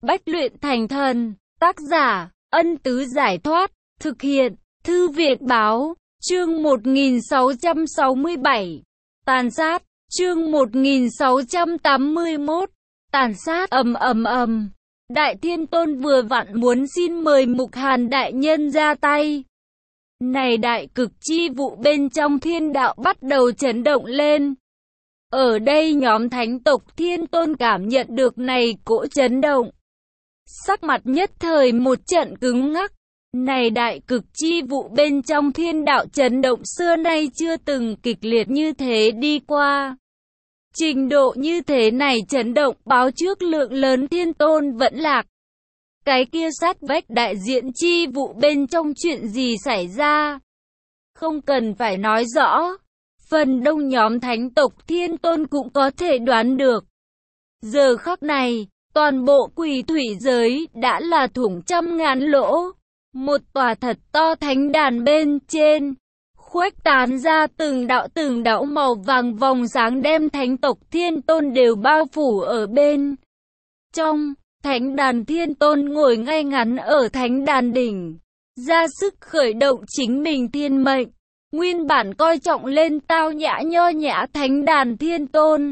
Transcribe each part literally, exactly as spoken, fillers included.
Bách luyện thành thần. Tác giả, Ân Tứ Giải Thoát. Thực hiện, Thư Việt Báo. Chương một nghìn sáu trăm sáu mươi bảy. Tàn sát. Chương một nghìn sáu trăm tám mươi mốt. Tàn sát. Ầm ầm ầm. Đại Thiên Tôn vừa vặn muốn xin mời Mục Hàn đại nhân ra tay. Này đại cực chi vụ bên trong thiên đạo bắt đầu chấn động lên. Ở đây nhóm thánh tộc Thiên Tôn cảm nhận được này cỗ chấn động. Sắc mặt nhất thời một trận cứng ngắc. Này đại cực chi vụ bên trong thiên đạo chấn động xưa nay chưa từng kịch liệt như thế đi qua. Trình độ như thế này chấn động báo trước lượng lớn Thiên Tôn vẫn lạc. Cái kia sát vách đại diện chi vụ bên trong chuyện gì xảy ra? Không cần phải nói rõ. Phần đông nhóm thánh tộc Thiên Tôn cũng có thể đoán được. Giờ khắc này, toàn bộ quỷ thủy giới đã là thủng trăm ngàn lỗ. Một tòa thật to thánh đàn bên trên, khuếch tán ra từng đạo từng đạo màu vàng vòng sáng đem thánh tộc Thiên Tôn đều bao phủ ở bên trong. Thánh đàn Thiên Tôn ngồi ngay ngắn ở thánh đàn đỉnh, ra sức khởi động chính mình thiên mệnh. Nguyên bản coi trọng lên tao nhã nho nhã thánh đàn Thiên Tôn,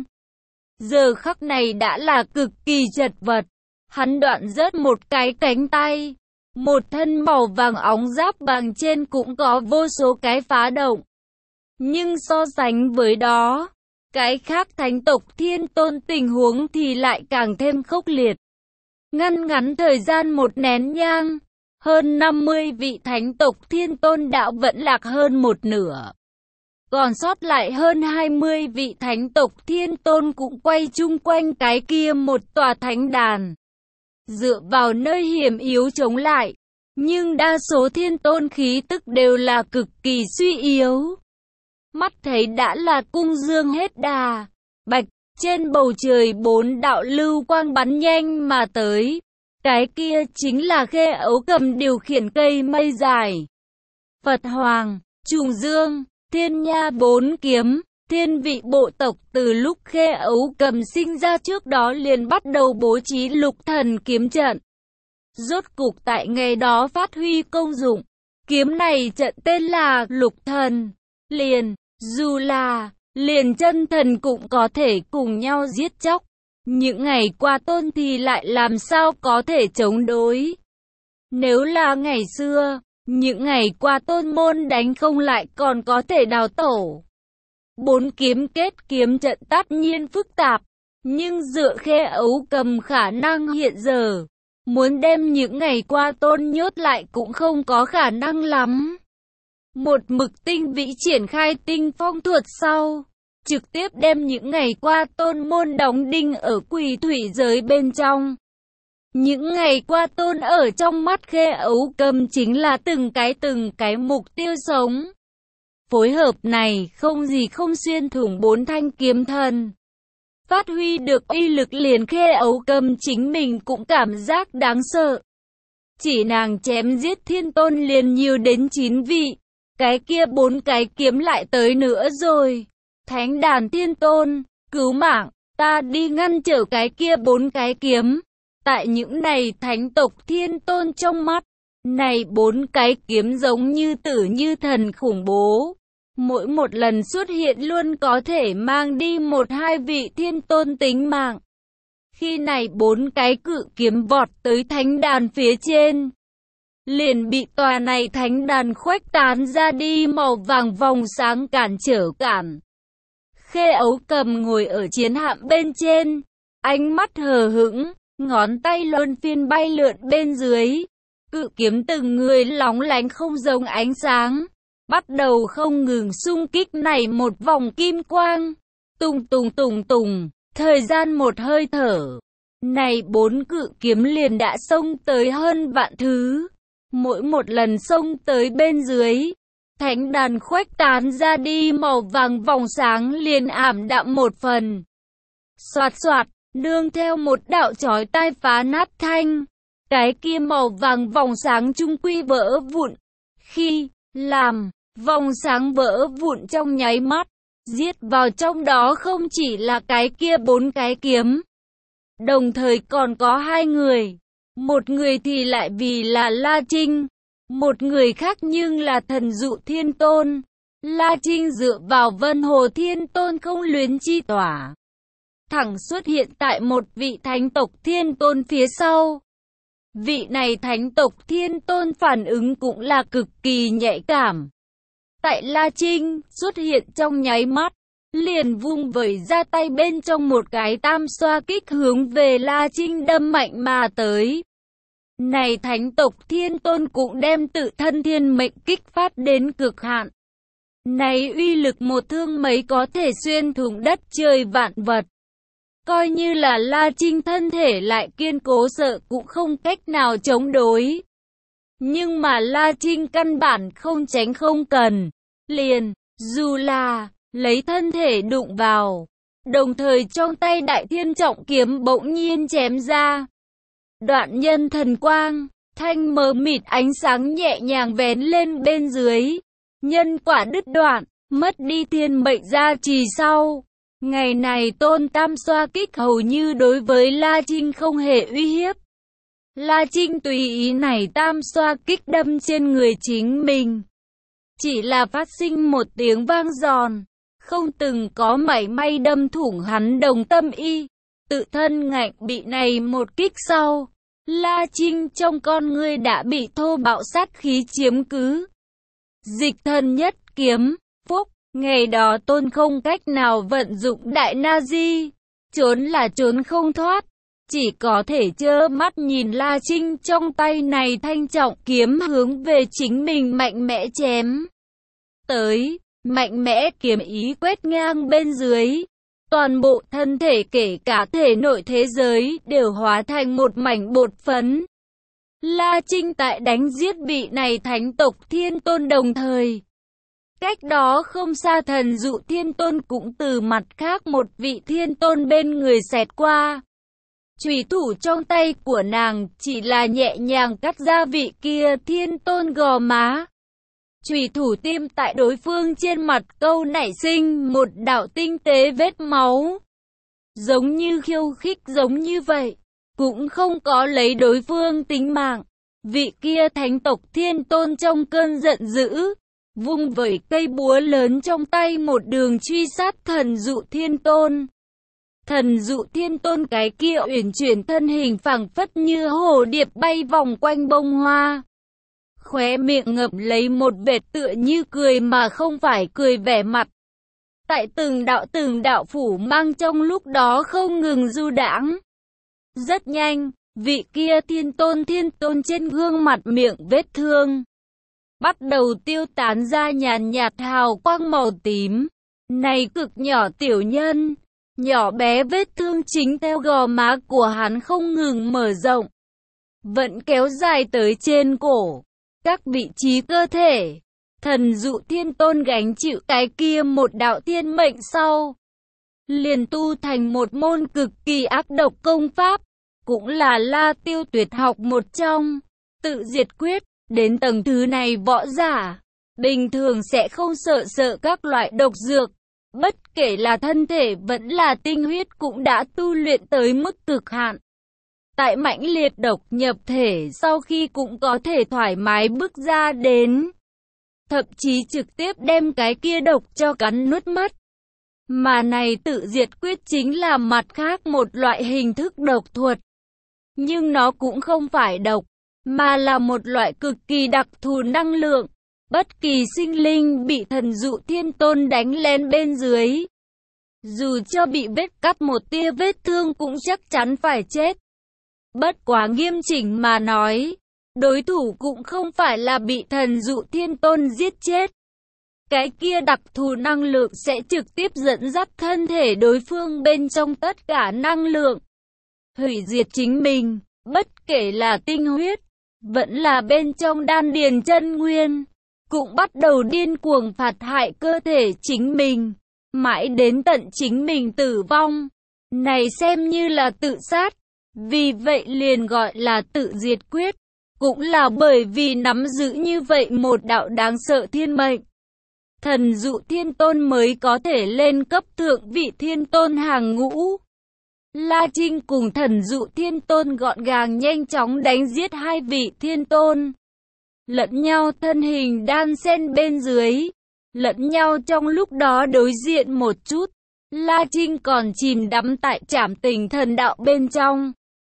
giờ khắc này đã là cực kỳ chật vật. Hắn đoạn rớt một cái cánh tay, một thân màu vàng óng giáp bằng trên cũng có vô số cái phá động. Nhưng so sánh với đó, cái khác thánh tộc Thiên Tôn tình huống thì lại càng thêm khốc liệt. Ngăn ngắn thời gian một nén nhang, hơn năm mươi vị thánh tộc Thiên Tôn đã vẫn lạc hơn một nửa. Còn sót lại hơn hai mươi vị thánh tộc Thiên Tôn cũng quay chung quanh cái kia một tòa thánh đàn, dựa vào nơi hiểm yếu chống lại. Nhưng đa số Thiên Tôn khí tức đều là cực kỳ suy yếu. Mắt thấy đã là cung dương hết đà. Bạch, trên bầu trời bốn đạo lưu quang bắn nhanh mà tới. Cái kia chính là Khê Ấu Cầm điều khiển cây mây dài. Phật Hoàng, Trùng Dương, Thiên Nha bốn kiếm, thiên vị bộ tộc từ lúc Khê Ấu Cầm sinh ra trước đó liền bắt đầu bố trí lục thần kiếm trận. Rốt cục tại ngày đó phát huy công dụng. Kiếm này trận tên là lục thần. Liền, dù là liền chân thần cũng có thể cùng nhau giết chóc. Những ngày qua Tôn thì lại làm sao có thể chống đối. Nếu là ngày xưa, những ngày qua Tôn môn đánh không lại còn có thể đào tổ. Bốn kiếm kết kiếm trận tất nhiên phức tạp, nhưng dựa Khê Ấu Cầm khả năng hiện giờ, muốn đem những ngày qua Tôn nhốt lại cũng không có khả năng lắm. Một mực tinh vĩ triển khai tinh phong thuật sau, trực tiếp đem những ngày qua Tôn môn đóng đinh ở quỷ thủy giới bên trong. Những ngày qua Tôn ở trong mắt Khê Ấu Cầm chính là từng cái từng cái mục tiêu sống. Phối hợp này không gì không xuyên thủng bốn thanh kiếm thần. Phát huy được uy lực liền Khê Ấu Cầm chính mình cũng cảm giác đáng sợ. Chỉ nàng chém giết Thiên Tôn liền nhiều đến chín vị. Cái kia bốn cái kiếm lại tới nữa rồi. Thánh đàn Thiên Tôn, cứu mạng, ta đi ngăn trở cái kia bốn cái kiếm. Tại những này thánh tộc Thiên Tôn trong mắt, này bốn cái kiếm giống như tử như thần khủng bố. Mỗi một lần xuất hiện luôn có thể mang đi một hai vị Thiên Tôn tính mạng. Khi này bốn cái cự kiếm vọt tới thánh đàn phía trên, liền bị tòa này thánh đàn khuếch tán ra đi màu vàng vòng sáng cản trở cản. Khê Ấu Cầm ngồi ở chiến hạm bên trên, ánh mắt hờ hững, ngón tay luân phiên bay lượn bên dưới. Cự kiếm từng người lóng lánh không giống ánh sáng, bắt đầu không ngừng xung kích này một vòng kim quang. Tùng tùng tùng tùng, thời gian một hơi thở, này bốn cự kiếm liền đã xông tới hơn vạn thứ. Mỗi một lần xông tới bên dưới, thánh đàn khuếch tán ra đi màu vàng vòng sáng liền ảm đạm một phần. Xoạt xoạt, nương theo một đạo chói tai phá nát thanh, cái kia màu vàng vòng sáng chung quy vỡ vụn. Khi làm vòng sáng vỡ vụn trong nháy mắt, giết vào trong đó không chỉ là cái kia bốn cái kiếm, đồng thời còn có hai người. Một người thì lại vì là La Trinh, một người khác nhưng là Thần Dụ Thiên Tôn. La Trinh dựa vào Vân Hồ Thiên Tôn không luyến chi tỏa, thẳng xuất hiện tại một vị thánh tộc Thiên Tôn phía sau. Vị này thánh tộc Thiên Tôn phản ứng cũng là cực kỳ nhạy cảm. Tại La Trinh xuất hiện trong nháy mắt, liền vung vẩy ra tay bên trong một cái tam xoa kích hướng về La Trinh đâm mạnh mà tới. Này thánh tộc Thiên Tôn cũng đem tự thân thiên mệnh kích phát đến cực hạn. Này uy lực một thương mấy có thể xuyên thủng đất trời vạn vật. Coi như là La Trinh thân thể lại kiên cố sợ cũng không cách nào chống đối. Nhưng mà La Trinh căn bản không tránh không cần. Liền, dù là lấy thân thể đụng vào, đồng thời trong tay Đại Thiên Trọng Kiếm bỗng nhiên chém ra. Đoạn nhân thần quang, thanh mờ mịt ánh sáng nhẹ nhàng vén lên bên dưới. Nhân quả đứt đoạn, mất đi thiên mệnh gia trì sau. Ngày này Tôn Tam xoa kích hầu như đối với La Trinh không hề uy hiếp. La Trinh tùy ý này tam xoa kích đâm trên người chính mình. Chỉ là phát sinh một tiếng vang giòn, không từng có mảy may đâm thủng hắn đồng tâm y. Tự thân ngạnh bị này một kích sau, La Trinh trong con ngươi đã bị thô bạo sát khí chiếm cứ. Dịch thần nhất kiếm, phúc, ngày đó Tôn không cách nào vận dụng đại na di, trốn là trốn không thoát, chỉ có thể trơ mắt nhìn La Trinh trong tay này thanh trọng kiếm hướng về chính mình mạnh mẽ chém tới, mạnh mẽ kiếm ý quét ngang bên dưới. Toàn bộ thân thể kể cả thể nội thế giới đều hóa thành một mảnh bột phấn. La Trinh tại đánh giết vị này thánh tộc Thiên Tôn đồng thời. Cách đó không xa Thần Dụ Thiên Tôn cũng từ mặt khác một vị Thiên Tôn bên người xẹt qua. Chùy thủ trong tay của nàng chỉ là nhẹ nhàng cắt ra vị kia Thiên Tôn gò má. Chùy thủ tiêm tại đối phương trên mặt câu nảy sinh một đạo tinh tế vết máu. Giống như khiêu khích giống như vậy, cũng không có lấy đối phương tính mạng. Vị kia thánh tộc Thiên Tôn trong cơn giận dữ, vung vẩy cây búa lớn trong tay một đường truy sát Thần Dụ Thiên Tôn. Thần Dụ Thiên Tôn cái kia uyển chuyển thân hình phảng phất như hồ điệp bay vòng quanh bông hoa. Khóe miệng ngậm lấy một vệt tựa như cười mà không phải cười vẻ mặt. Tại từng đạo từng đạo phủ mang trong lúc đó không ngừng du đãng. Rất nhanh, vị kia Thiên Tôn Thiên Tôn trên gương mặt miệng vết thương bắt đầu tiêu tán ra nhàn nhạt hào quang màu tím. Này cực nhỏ tiểu nhân, nhỏ bé vết thương chính theo gò má của hắn không ngừng mở rộng, vẫn kéo dài tới trên cổ, các vị trí cơ thể. Thần Dụ Thiên Tôn gánh chịu cái kia một đạo thiên mệnh sau, liền tu thành một môn cực kỳ ác độc công pháp, cũng là La Tiêu tuyệt học một trong, tự diệt quyết. Đến tầng thứ này võ giả bình thường sẽ không sợ sợ các loại độc dược, bất kể là thân thể vẫn là tinh huyết cũng đã tu luyện tới mức cực hạn. Tại mãnh liệt độc nhập thể sau khi cũng có thể thoải mái bước ra đến, thậm chí trực tiếp đem cái kia độc cho cắn nuốt mất. Mà này tự diệt quyết chính là mặt khác một loại hình thức độc thuật, nhưng nó cũng không phải độc, mà là một loại cực kỳ đặc thù năng lượng. Bất kỳ sinh linh bị Thần Dụ Thiên Tôn đánh lên bên dưới, dù cho bị vết cắt một tia vết thương cũng chắc chắn phải chết. Bất quá nghiêm chỉnh mà nói, đối thủ cũng không phải là bị Thần Dụ Thiên Tôn giết chết. Cái kia đặc thù năng lượng sẽ trực tiếp dẫn dắt thân thể đối phương bên trong tất cả năng lượng, hủy diệt chính mình, bất kể là tinh huyết, vẫn là bên trong đan điền chân nguyên, cũng bắt đầu điên cuồng phạt hại cơ thể chính mình, mãi đến tận chính mình tử vong. Này xem như là tự sát, vì vậy liền gọi là tự diệt quyết, cũng là bởi vì nắm giữ như vậy một đạo đáng sợ thiên mệnh. Thần Dụ Thiên Tôn mới có thể lên cấp thượng vị Thiên Tôn hàng ngũ. La Trinh cùng Thần Dụ Thiên Tôn gọn gàng nhanh chóng đánh giết hai vị thiên tôn. Lẫn nhau thân hình đan xen bên dưới, lẫn nhau trong lúc đó đối diện một chút. La Trinh còn chìm đắm tại trảm tình thần đạo bên trong.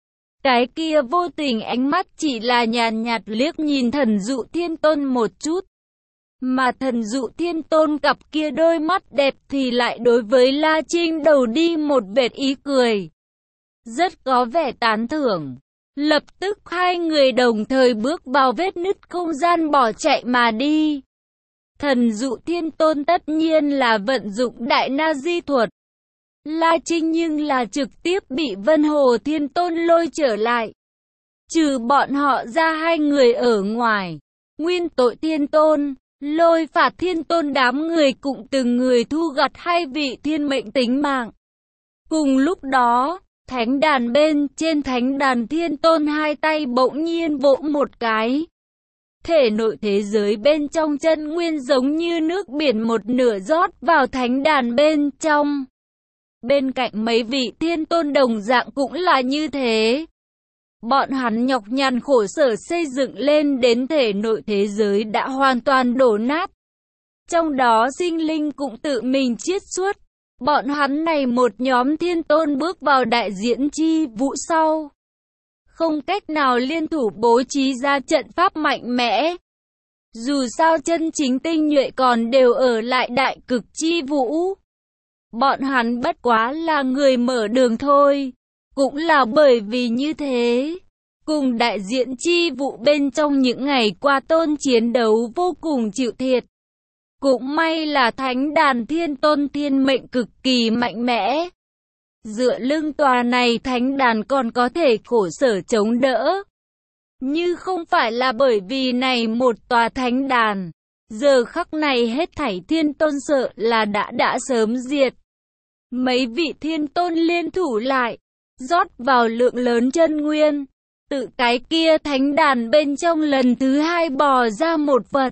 Cái kia vô tình ánh mắt chỉ là nhàn nhạt liếc nhìn Thần Dụ Thiên Tôn một chút. Mà Thần Dụ Thiên Tôn cặp kia đôi mắt đẹp thì lại đối với La Trinh đầu đi một vệt ý cười. Rất có vẻ tán thưởng. Lập tức hai người đồng thời bước vào vết nứt không gian bỏ chạy mà đi. Thần Dụ Thiên Tôn tất nhiên là vận dụng đại na di thuật. La Trinh nhưng là trực tiếp bị Vân Hồ Thiên Tôn lôi trở lại. Trừ bọn họ ra hai người ở ngoài, Nguyên Tội Thiên Tôn, Lôi Phạt Thiên Tôn đám người cũng từng người thu gặt hai vị thiên mệnh tính mạng. Cùng lúc đó, thánh đàn bên trên thánh đàn Thiên Tôn hai tay bỗng nhiên vỗ một cái. Thể nội thế giới bên trong chân nguyên giống như nước biển một nửa rót vào thánh đàn bên trong. Bên cạnh mấy vị thiên tôn đồng dạng cũng là như thế. Bọn hắn nhọc nhằn khổ sở xây dựng lên đến thể nội thế giới đã hoàn toàn đổ nát. Trong đó sinh linh cũng tự mình chiết xuất. Bọn hắn này một nhóm thiên tôn bước vào đại diễn chi vũ sau. Không cách nào liên thủ bố trí ra trận pháp mạnh mẽ. Dù sao chân chính tinh nhuệ còn đều ở lại đại cực chi vũ. Bọn hắn bất quá là người mở đường thôi. Cũng là bởi vì như thế, cùng đại diện chi vụ bên trong những ngày qua tôn chiến đấu vô cùng chịu thiệt. Cũng may là thánh đàn Thiên Tôn thiên mệnh cực kỳ mạnh mẽ. Dựa lưng tòa này thánh đàn còn có thể khổ sở chống đỡ. Như không phải là bởi vì này một tòa thánh đàn, giờ khắc này hết thảy thiên tôn sợ là đã đã sớm diệt. Mấy vị thiên tôn liên thủ lại, rót vào lượng lớn chân nguyên, tự cái kia thánh đàn bên trong lần thứ hai bò ra một vật.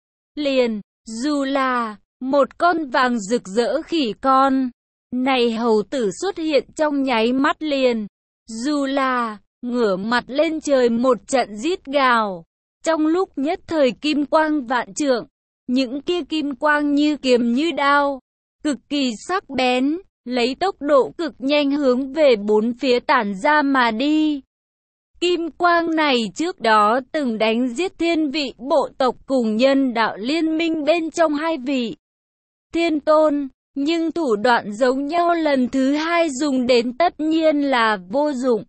Liền, dù là một con vàng rực rỡ khỉ con, này hầu tử xuất hiện trong nháy mắt liền. Dù là ngửa mặt lên trời một trận rít gào, trong lúc nhất thời kim quang vạn trượng, những kia kim quang như kiếm như đao, cực kỳ sắc bén, lấy tốc độ cực nhanh hướng về bốn phía tản ra mà đi. Kim quang này trước đó từng đánh giết thiên vị bộ tộc cùng nhân đạo liên minh bên trong hai vị thiên tôn, nhưng thủ đoạn giống nhau lần thứ hai dùng đến tất nhiên là vô dụng.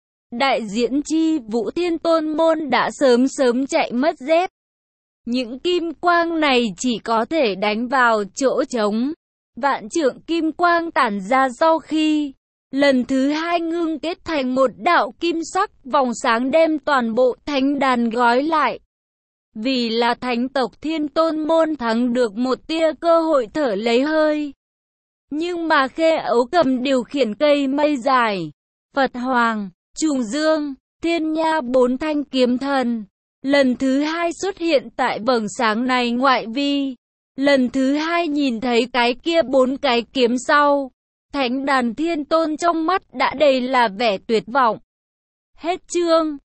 Đại diễn chi vũ thiên tôn môn đã sớm sớm chạy mất dép. Những kim quang này chỉ có thể đánh vào chỗ trống. Vạn trượng kim quang tản ra sau khi lần thứ hai ngưng kết thành một đạo kim sắc vòng sáng đem toàn bộ thánh đàn gói lại. Vì là thánh tộc Thiên Tôn môn thắng được một tia cơ hội thở lấy hơi. Nhưng mà Khê Ấu Cầm điều khiển cây mây dài, Phật Hoàng, Trùng Dương, Thiên Nha bốn thanh kiếm thần, lần thứ hai xuất hiện tại vầng sáng này ngoại vi. Lần thứ hai nhìn thấy cái kia bốn cái kiếm sau, thánh đàn Thiên Tôn trong mắt đã đầy là vẻ tuyệt vọng. Hết chương.